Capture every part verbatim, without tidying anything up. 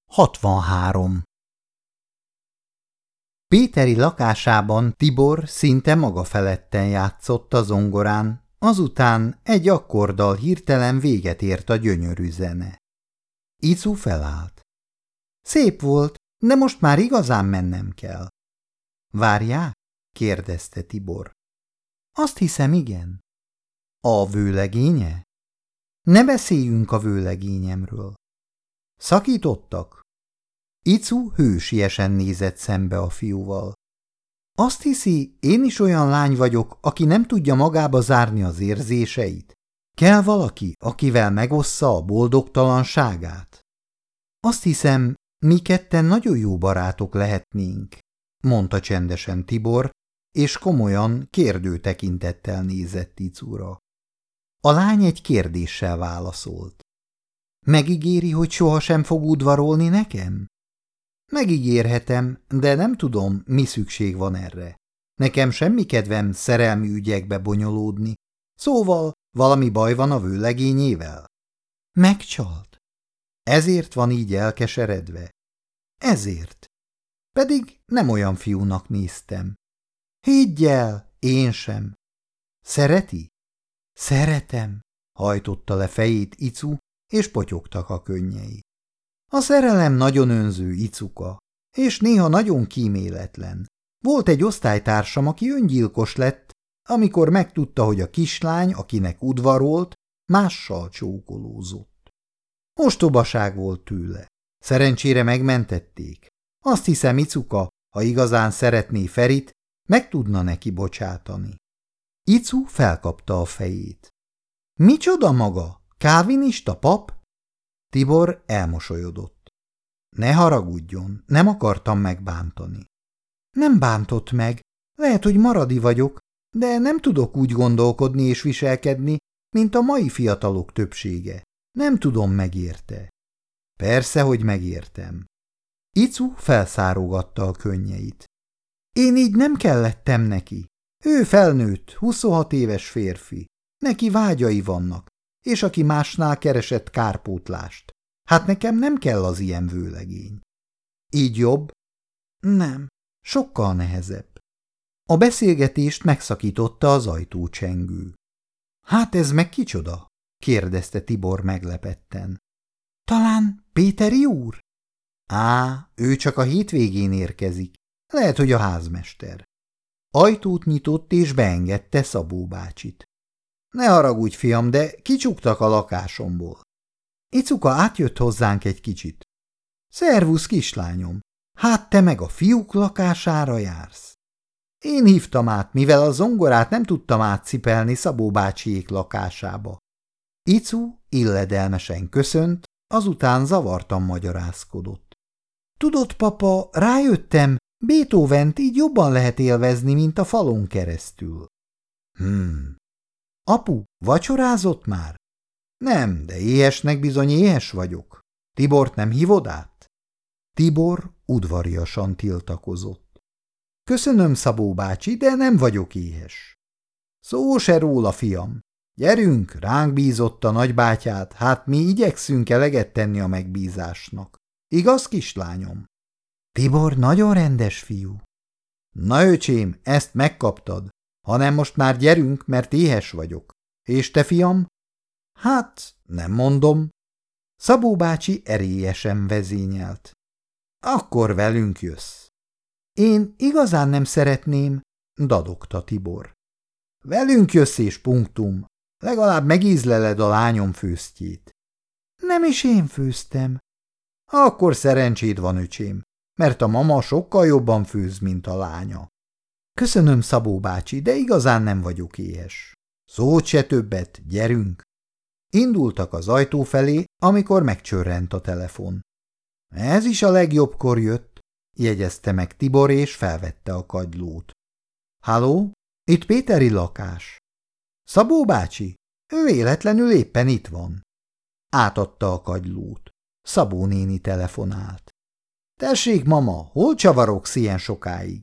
hatvanhárom. Péteri lakásában Tibor szinte maga feletten játszott a zongorán, azután egy akkorddal hirtelen véget ért a gyönyörű zene. Icu felállt. Szép volt, de most már igazán mennem kell. Várják? kérdezte Tibor. Azt hiszem, igen. A vőlegénye? Ne beszéljünk a vőlegényemről. Szakítottak? Icu hősiesen nézett szembe a fiúval. Azt hiszi, én is olyan lány vagyok, aki nem tudja magába zárni az érzéseit? Kell valaki, akivel megossza a boldogtalanságát? Azt hiszem, mi ketten nagyon jó barátok lehetnénk, mondta csendesen Tibor, és komolyan, kérdő tekintettel nézett Icura. A lány egy kérdéssel válaszolt. Megígéri, hogy sohasem fog udvarolni nekem? Megígérhetem, de nem tudom, mi szükség van erre. Nekem semmi kedvem szerelmi ügyekbe bonyolódni, szóval valami baj van a vőlegényével? Megcsalt. Ezért van így elkeseredve? Ezért. Pedig nem olyan fiúnak néztem. Higgy el, én sem. Szereti? Szeretem, hajtotta le fejét Icu, és potyogtak a könnyei. A szerelem nagyon önző, Icuka, és néha nagyon kíméletlen. Volt egy osztálytársam, aki öngyilkos lett, amikor megtudta, hogy a kislány, akinek udvarolt, mással csókolózott. Ostobaság volt tőle. Szerencsére megmentették. Azt hiszem, Icuka, ha igazán szeretné Ferit, meg tudna neki bocsátani. Icu felkapta a fejét. Micsoda maga? Kálvinista pap? Tibor elmosolyodott. Ne haragudjon, nem akartam megbántani. Nem bántott meg, lehet, hogy maradi vagyok, de nem tudok úgy gondolkodni és viselkedni, mint a mai fiatalok többsége. Nem tudom, megérte. Persze, hogy megértem. Icu felszárogatta a könnyeit. Én így nem kellettem neki. Ő felnőtt, huszonhat éves férfi. Neki vágyai vannak, és aki másnál keresett kárpótlást. Hát nekem nem kell az ilyen vőlegény. Így jobb? Nem, sokkal nehezebb. A beszélgetést megszakította az ajtócsengő. Hát ez meg kicsoda? kérdezte Tibor meglepetten. Talán Péteri úr? Á, ő csak a hétvégén érkezik. Lehet, hogy a házmester. Ajtót nyitott és beengedte Szabó bácsit. Ne haragudj, fiam, de kicsuktak a lakásomból. Icuka átjött hozzánk egy kicsit. Szervusz, kislányom, hát te meg a fiúk lakására jársz. Én hívtam át, mivel a zongorát nem tudtam átcipelni Szabó bácsiék lakásába. Icu illedelmesen köszönt, azután zavartan magyarázkodott. Tudod, papa, rájöttem, Beethovent így jobban lehet élvezni, mint a falon keresztül. Hmm. Apu, vacsorázott már? Nem, de éhesnek bizony éhes vagyok. Tibort nem hívod át? Tibor udvariasan tiltakozott. Köszönöm, Szabó bácsi, de nem vagyok éhes. Szó se róla, fiam. Gyerünk, ránk bízott a nagybátyát, hát mi igyekszünk eleget tenni a megbízásnak. Igaz, kislányom? Tibor nagyon rendes fiú. Na, öcsém, ezt megkaptad, hanem most már gyerünk, mert éhes vagyok. És te, fiam? Hát, nem mondom. Szabó bácsi erélyesen vezényelt. Akkor velünk jössz. Én igazán nem szeretném, dadogta Tibor. Velünk jössz és punktum. Legalább megízleled a lányom főztjét. Nem is én főztem. Akkor szerencséd van, öcsém, mert a mama sokkal jobban főz, mint a lánya. Köszönöm, Szabó bácsi, de igazán nem vagyok éhes. Szót se többet, gyerünk! Indultak az ajtó felé, amikor megcsörrent a telefon. Ez is a legjobbkor jött, jegyezte meg Tibor, és felvette a kagylót. Halló, itt Péteri lakás. Szabó bácsi, ő véletlenül éppen itt van. Átadta a kagylót. Szabó néni telefonált. Tessék, mama, hol csavarogsz ilyen sokáig?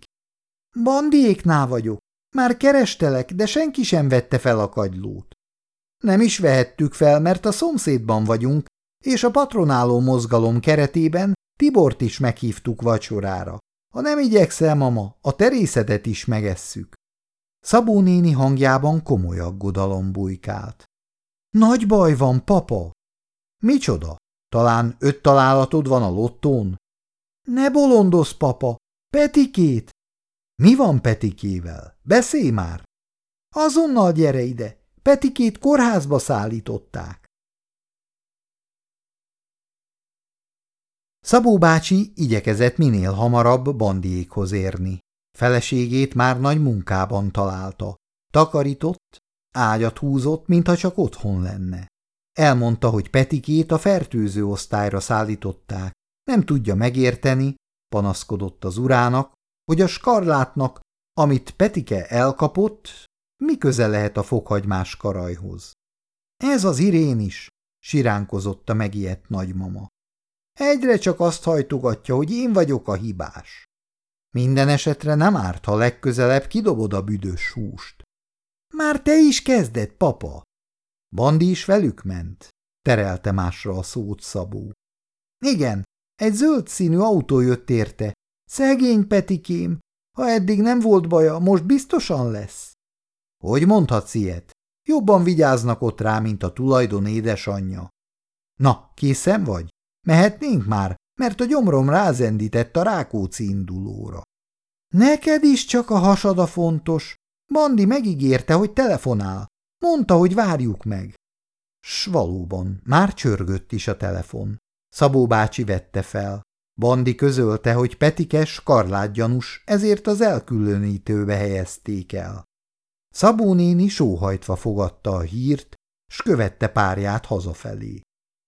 Bandiéknál vagyok. Már kerestelek, de senki sem vette fel a kagylót. Nem is vehettük fel, mert a szomszédban vagyunk, és a patronáló mozgalom keretében Tibort is meghívtuk vacsorára. Ha nem igyekszel, mama, a terészedet is megesszük. Szabó néni hangjában komoly aggodalom bujkált. Nagy baj van, papa. Micsoda? Talán öt találatod van a lottón? Ne bolondozz, papa. Petikét! Mi van Petikével? Beszélj már! Azonnal gyere ide! Petikét kórházba szállították. Szabó bácsi igyekezett minél hamarabb Bandiékhoz érni. Feleségét már nagy munkában találta. Takarított, ágyat húzott, mintha csak otthon lenne. Elmondta, hogy Petikét a fertőző osztályra szállították. Nem tudja megérteni, panaszkodott az urának, hogy a skarlátnak, amit Petike elkapott, mi köze lehet a fokhagymás karajhoz. Ez az Irén is, siránkozott a megijedt nagymama. Egyre csak azt hajtogatja, hogy én vagyok a hibás. Minden esetre nem árt, ha legközelebb kidobod a büdös húst. Már te is kezded, papa. Bandi is velük ment, terelte másra a szót Szabó. Igen, egy zöld színű autó jött érte. Szegény Petikém, ha eddig nem volt baja, most biztosan lesz. Hogy mondhatsz ilyet? Jobban vigyáznak ott rá, mint a tulajdon édesanyja. Na, készen vagy? Mehetnénk már, mert a gyomrom rázendített a Rákóczi indulóra. Neked is csak a hasad a fontos. Bandi megígérte, hogy telefonál. Mondta, hogy várjuk meg. S valóban, már csörgött is a telefon. Szabó bácsi vette fel. Bandi közölte, hogy Petike skarlátgyanús, ezért az elkülönítőbe helyezték el. Szabó néni sóhajtva fogadta a hírt, s követte párját hazafelé.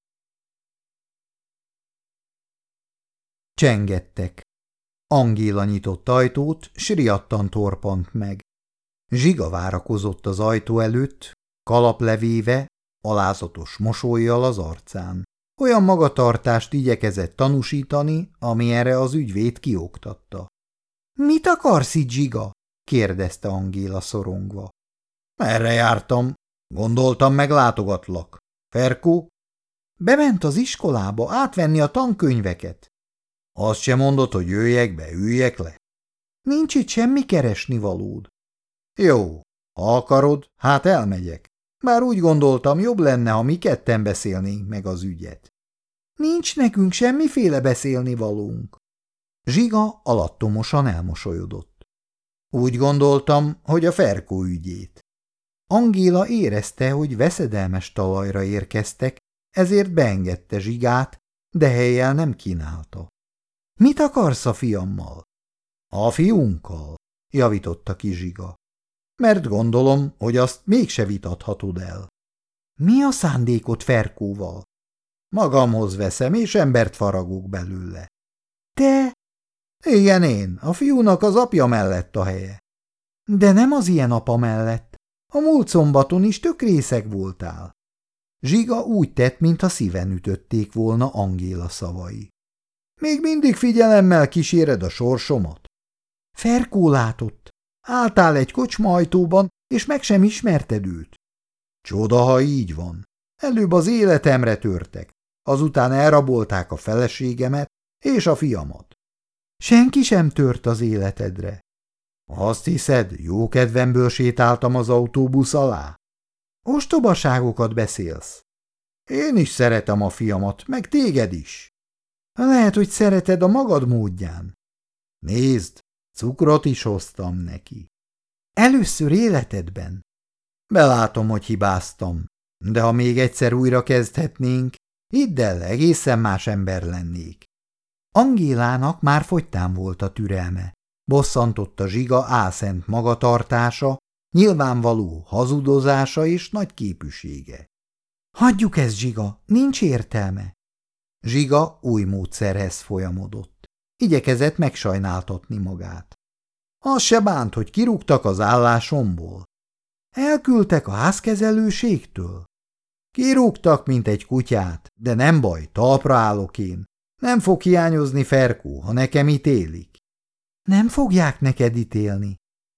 Csengettek. Angéla nyitott ajtót, s riadtan torpant meg. Zsiga várakozott az ajtó előtt, kalap levéve, alázatos mosollyal az arcán. Olyan magatartást igyekezett tanúsítani, ami erre az ügyvéd kioktatta. – Mit akarsz itt, Zsiga? – kérdezte Angéla szorongva. – Merre jártam? Gondoltam, meglátogatlak. Ferkó? Bement az iskolába átvenni a tankönyveket. Azt sem mondod, hogy jöjjek be, üljek le? Nincs itt semmi keresnivalód. Jó, ha akarod, hát elmegyek. Bár úgy gondoltam, jobb lenne, ha mi ketten beszélnénk meg az ügyet. Nincs nekünk semmiféle beszélnivalónk. Zsiga alattomosan elmosolyodott. Úgy gondoltam, hogy a Ferkó ügyét. Angéla érezte, hogy veszedelmes talajra érkeztek, ezért beengedte Zsigát, de helyjel nem kínálta. Mit akarsz a fiammal? A fiunkkal, javította ki Zsiga. Mert gondolom, hogy azt mégse vitathatod el. Mi a szándékod Ferkóval? Magamhoz veszem, és embert faragok belőle. Te? Igen, én, a fiúnak az apja mellett a helye. De nem az ilyen apa mellett. A múlt szombaton is tök részeg voltál. Zsiga úgy tett, mintha szíven ütötték volna Angéla szavai. Még mindig figyelemmel kíséred a sorsomat? Ferkó látott. Álltál egy kocsma ajtóban, és meg sem ismerted őt. Csoda, ha így van. Előbb az életemre törtek, azután elrabolták a feleségemet és a fiamat. Senki sem tört az életedre. Azt hiszed, jó kedvemből sétáltam az autóbusz alá? Ostobaságokat beszélsz. Én is szeretem a fiamat, meg téged is. Lehet, hogy szereted a magad módján. Nézd, cukrot is hoztam neki. Először életedben. Belátom, hogy hibáztam, de ha még egyszer újra kezdhetnénk, hidd el, egészen más ember lennék. Angélának már fogytán volt a türelme. Bosszantotta Zsiga álszent magatartása, nyilvánvaló hazudozása és nagy képűsége. Hagyjuk ezt, Zsiga, nincs értelme. Zsiga új módszerhez folyamodott. Igyekezett megsajnáltatni magát. Az se bánt, hogy kirúgtak az állásomból. Elküldtek a házkezelőségtől. Kirúgtak, mint egy kutyát, de nem baj, talpra állok én. Nem fog hiányozni Ferkó, ha nekem ítélik. Nem fogják neked ítélni.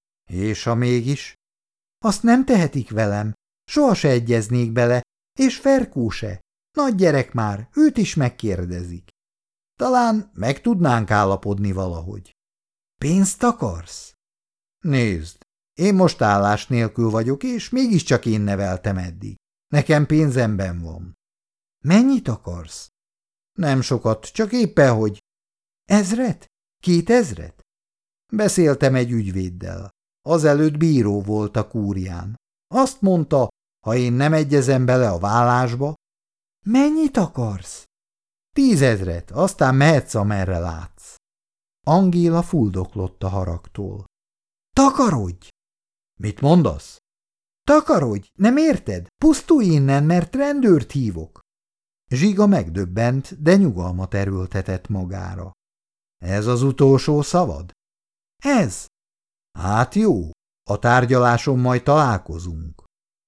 És ha mégis? Azt nem tehetik velem, soha se egyeznék bele, és Ferkó se. Nagy gyerek már, őt is megkérdezik. Talán meg tudnánk állapodni valahogy. Pénzt akarsz? Nézd, én most állás nélkül vagyok, és mégiscsak én neveltem eddig. Nekem pénzemben van. Mennyit akarsz? Nem sokat, csak éppen hogy. Ezret? Kétezret? Beszéltem egy ügyvéddel. Azelőtt bíró volt a kúrián. Azt mondta, ha én nem egyezem bele a vállásba. Mennyit akarsz? Tízezret, aztán mehetsz, amerre látsz. Angéla fuldoklott a haragtól. Takarodj! Mit mondasz? Takarodj, nem érted? Pusztulj innen, mert rendőrt hívok. Zsiga megdöbbent, de nyugalmat erőltetett magára. Ez az utolsó szavad? Ez. Hát jó, a tárgyaláson majd találkozunk.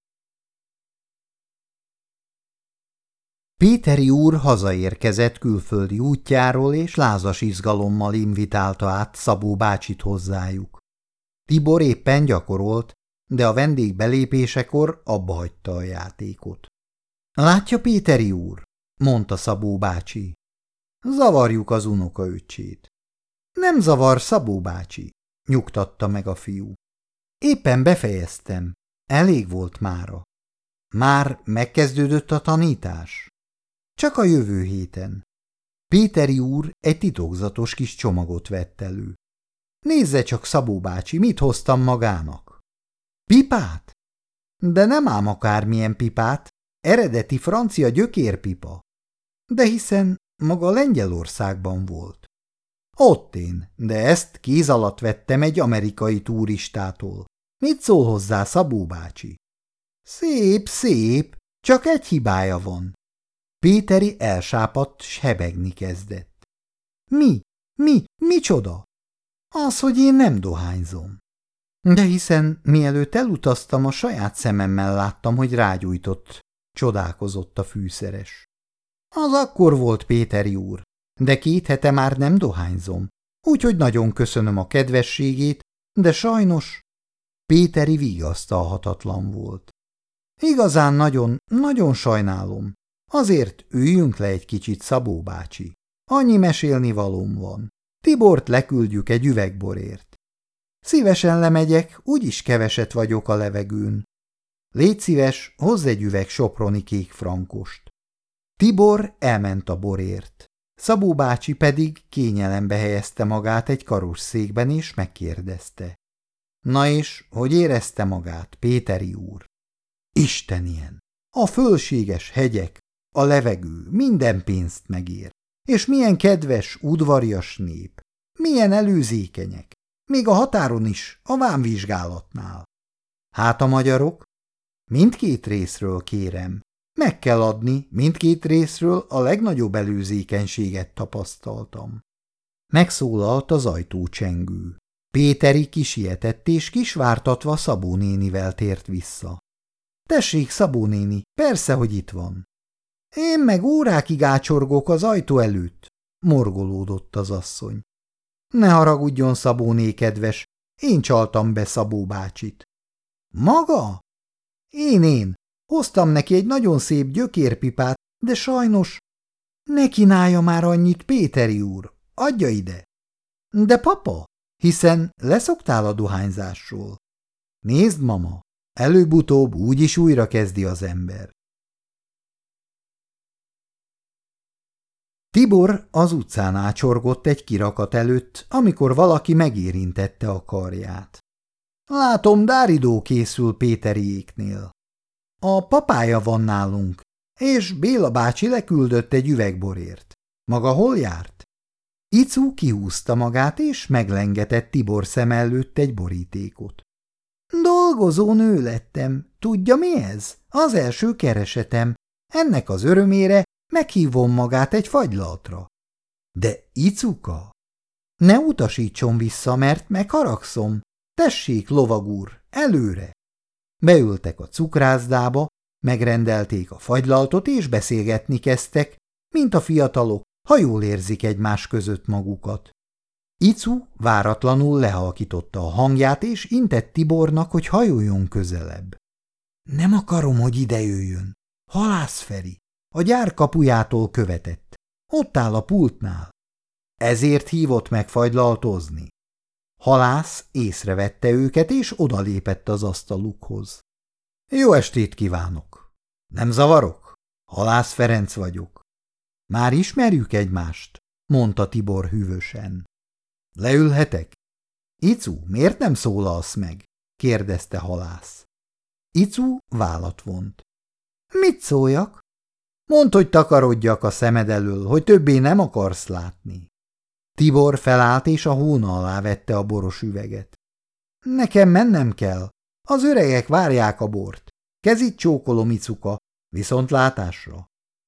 Péteri úr hazaérkezett külföldi útjáról, és lázas izgalommal invitálta át Szabó bácsit hozzájuk. Tibor éppen gyakorolt, de a vendég belépésekor abbahagyta a játékot. Látja, Péteri úr, mondta Szabó bácsi. Zavarjuk az unokaöccsét. Nem zavar, Szabó bácsi, nyugtatta meg a fiú. Éppen befejeztem, elég volt mára. Már megkezdődött a tanítás? Csak a jövő héten. Péteri úr egy titokzatos kis csomagot vett elő. Nézze csak, Szabó bácsi, mit hoztam magának. Pipát? De nem ám akármilyen pipát, eredeti francia gyökérpipa. De hiszen maga Lengyelországban volt. Ott én, de ezt kéz alatt vettem egy amerikai turistától. Mit szól hozzá, Szabó bácsi? Szép, szép, csak egy hibája van. Péteri elsápadt, s hebegni kezdett. Mi? Mi? Micsoda? Az, hogy én nem dohányzom. De hiszen mielőtt elutaztam, a saját szememmel láttam, hogy rágyújtott, csodálkozott a fűszeres. Az akkor volt, Péteri úr, de két hete már nem dohányzom, úgyhogy nagyon köszönöm a kedvességét, de sajnos Péteri vigasztalhatatlan volt. Igazán nagyon, nagyon sajnálom. Azért üljünk le egy kicsit, Szabó bácsi. Annyi mesélni valóm van. Tibort leküldjük egy üvegborért. Szívesen lemegyek, úgyis keveset vagyok a levegőn. Légy szíves, hozz egy üveg soproni kék frankost. Tibor elment a borért. Szabó bácsi pedig kényelembe helyezte magát egy karosszékben, és megkérdezte. Na és, hogy érezte magát, Péteri úr? Isten ilyen! A fölséges hegyek, a levegő minden pénzt megér. És milyen kedves, udvarias nép. Milyen előzékenyek. Még a határon is, a vámvizsgálatnál. Hát a magyarok? Mindkét részről kérem. Meg kell adni, mindkét részről a legnagyobb előzékenységet tapasztaltam. Megszólalt az ajtócsengő. Péteri kisietett és kisvártatva Szabó nénivel tért vissza. Tessék, Szabó néni, persze, hogy itt van. Én meg órákig ácsorgok az ajtó előtt, morgolódott az asszony. Ne haragudjon, Szabóné kedves, én csaltam be Szabó bácsit. Maga? Én, én. Hoztam neki egy nagyon szép gyökérpipát, de sajnos... Ne kínálja már annyit, Péteri úr, adja ide. De papa, hiszen leszoktál a dohányzásról. Nézd, mama, előbb-utóbb úgyis újra kezdi az ember. Tibor az utcán ácsorgott egy kirakat előtt, amikor valaki megérintette a karját. Látom, dáridó készül Péteriéknél. A papája van nálunk, és Béla bácsi leküldött egy üvegborért. Maga hol járt? Icu kihúzta magát, és meglengetett Tibor szem előtt egy borítékot. Dolgozó nő lettem. Tudja, mi ez? Az első keresetem. Ennek az örömére meghívom magát egy fagylaltra. De Icuka? Ne utasítson vissza, mert megharagszom. Tessék, lovag úr, előre! Beültek a cukrászdába, megrendelték a fagylaltot, és beszélgetni kezdtek, mint a fiatalok, ha jól érzik egymás között magukat. Icu váratlanul lehalkította a hangját, és intett Tibornak, hogy hajoljon közelebb. Nem akarom, hogy ide jöjjön. Halász Feri. A gyár kapujától követett. Ott áll a pultnál. Ezért hívott meg fagylaltozni. Halász észrevette őket, és odalépett az asztalukhoz. Jó estét kívánok! Nem zavarok? Halász Ferenc vagyok. Már ismerjük egymást, mondta Tibor hűvösen. Leülhetek? Icu, miért nem szólalsz meg? kérdezte Halász. Icu vállat vont. Mit szóljak? Mondd, hogy takarodjak a szemed elől, hogy többé nem akarsz látni. Tibor felállt, és a hóna alá vette a boros üveget. Nekem mennem kell. Az öregek várják a bort. Kezit csókolom, Icuka, viszontlátásra.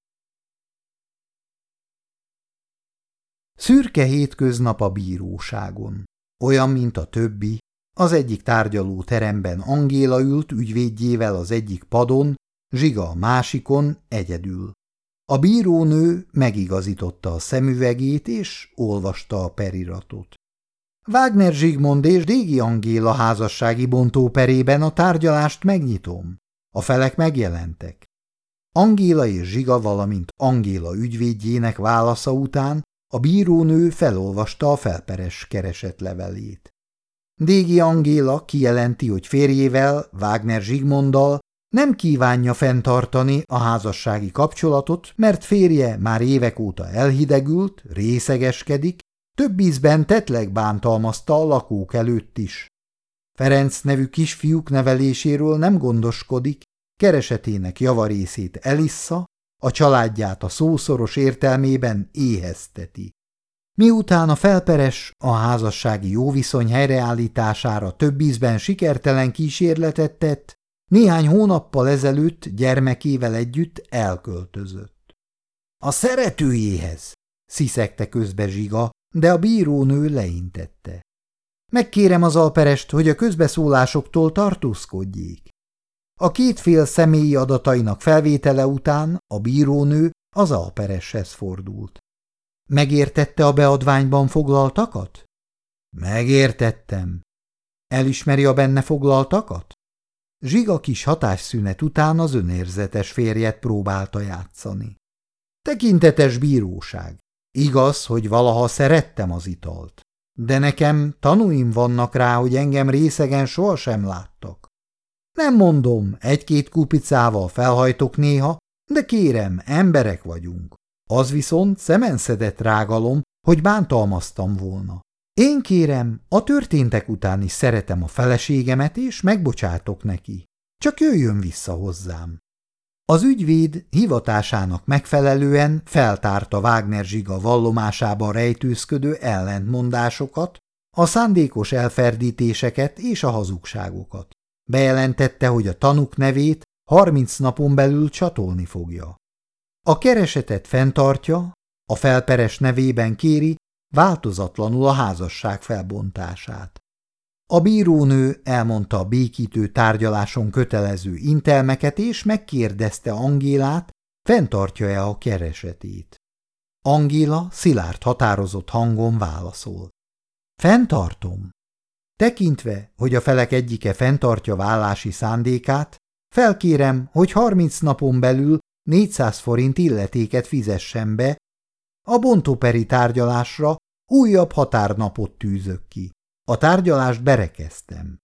Szürke hétköznap a bíróságon. Olyan, mint a többi, az egyik tárgyaló teremben Angéla ült ügyvédjével az egyik padon, Zsiga a másikon egyedül. A bírónő megigazította a szemüvegét, és olvasta a periratot. Wagner Zsigmond és Dégi Angéla házassági bontóperében a tárgyalást megnyitom. A felek megjelentek. Angéla és Zsiga, valamint Angéla ügyvédjének válasza után a bírónő felolvasta a felperes keresetlevelét. Dégi Angéla kijelenti, hogy férjével, Wagner Zsigmonddal nem kívánja fenntartani a házassági kapcsolatot, mert férje már évek óta elhidegült, részegeskedik, több ízben tetleg bántalmazta a lakók előtt is. Ferenc nevű kisfiúk neveléséről nem gondoskodik, keresetének javarészét elissza, a családját a szószoros értelmében éhezteti. Miután a felperes a házassági jóviszony helyreállítására több ízben sikertelen kísérletet tett, néhány hónappal ezelőtt gyermekével együtt elköltözött. A szeretőjéhez, sziszegte közbe Zsiga, de a bírónő leintette. Megkérem az alperest, hogy a közbeszólásoktól tartózkodjék. A két fél személyi adatainak felvétele után a bírónő az alpereshez fordult. Megértette a beadványban foglaltakat? Megértettem. Elismeri a benne foglaltakat? Zsiga kis hatásszünet után az önérzetes férjet próbálta játszani. Tekintetes bíróság. Igaz, hogy valaha szerettem az italt, de nekem tanúim vannak rá, hogy engem részegen sohasem láttak. Nem mondom, egy-két kupicával felhajtok néha, de kérem, emberek vagyunk. Az viszont szemenszedett rágalom, hogy bántalmaztam volna. Én kérem, a történtek után is szeretem a feleségemet, és megbocsátok neki. Csak jöjjön vissza hozzám. Az ügyvéd hivatásának megfelelően feltárta Wagner Zsiga vallomásában rejtőzködő ellentmondásokat, a szándékos elferdítéseket és a hazugságokat. Bejelentette, hogy a tanúk nevét harminc napon belül csatolni fogja. A keresetet fenntartja, a felperes nevében kéri változatlanul a házasság felbontását. A bírónő elmondta a békítő tárgyaláson kötelező intelmeket, és megkérdezte Angélát, fenntartja-e a keresetét. Angéla szilárd határozott hangon válaszol. Fenntartom. Tekintve, hogy a felek egyike fenntartja vállási szándékát, felkérem, hogy harminc napon belül négyszáz forint illetéket fizessen be, a bontóperi tárgyalásra újabb határnapot tűzök ki. A tárgyalást berekeztem.